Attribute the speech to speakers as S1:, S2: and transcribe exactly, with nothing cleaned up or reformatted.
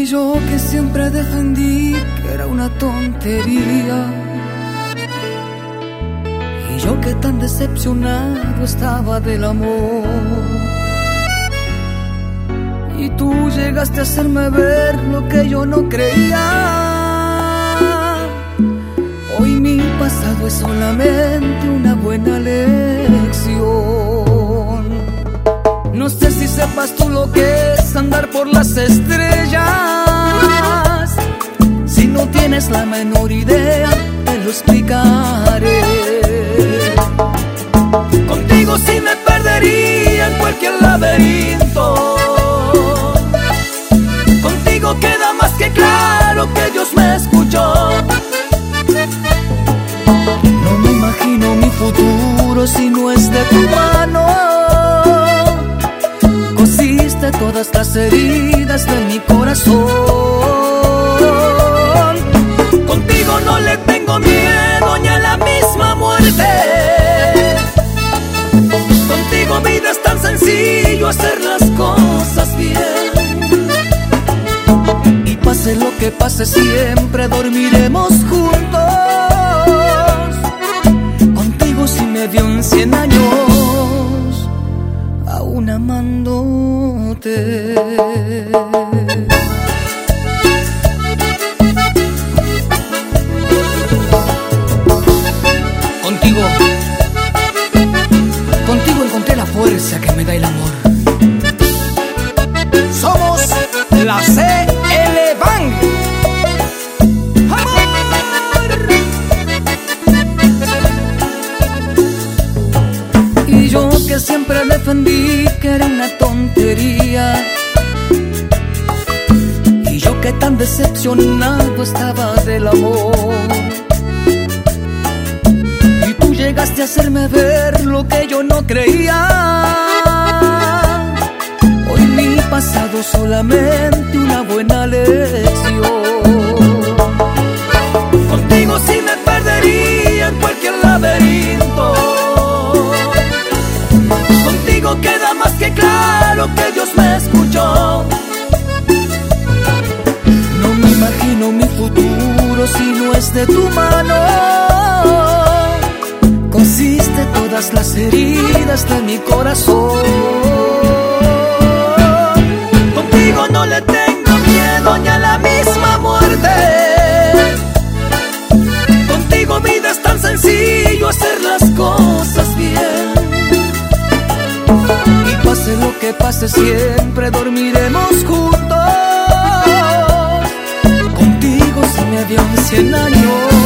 S1: yo que siempre defendí que era una tontería, y yo que tan decepcionado estaba del amor, y tú llegaste a hacerme ver lo que yo no creía. Hoy mi pasado es solamente una buena lección. No sé si sepas tú lo que es andar por las estrellas. Si no tienes la menor idea, te lo explicaré. Contigo sí me perdería en cualquier laberinto. Contigo queda más que claro que Dios me escuchó. No me imagino mi futuro si no es de tu mano. Cosiste todas las heridas de mi corazón. Contigo no le tengo miedo ni a la misma muerte. Contigo, vida, es tan sencillo hacer las cosas bien. Y pase lo que pase, siempre dormiremos juntos. Contigo si me dio en cien años, aún amándote. Contigo, contigo encontré la fuerza que me da el amor. Somos la C L Bang. Y yo que siempre defendí que era una tontería, y yo que tan decepcionado estaba del amor, y tú llegaste a hacerme ver lo que yo no creía. Hoy mi pasado solamente una buena lección. Contigo sí me perdería en cualquier laberinto. Contigo queda más que claro que Dios me escuchó. No me imagino mi futuro si no es de tu mano. Cosiste todas las heridas de mi corazón. Contigo no le tengo miedo ni a la misma muerte. Contigo, vida, es tan sencillo hacer las cosas bien. Y pase lo que pase, siempre dormiremos juntos. Contigo si me dio en cien años,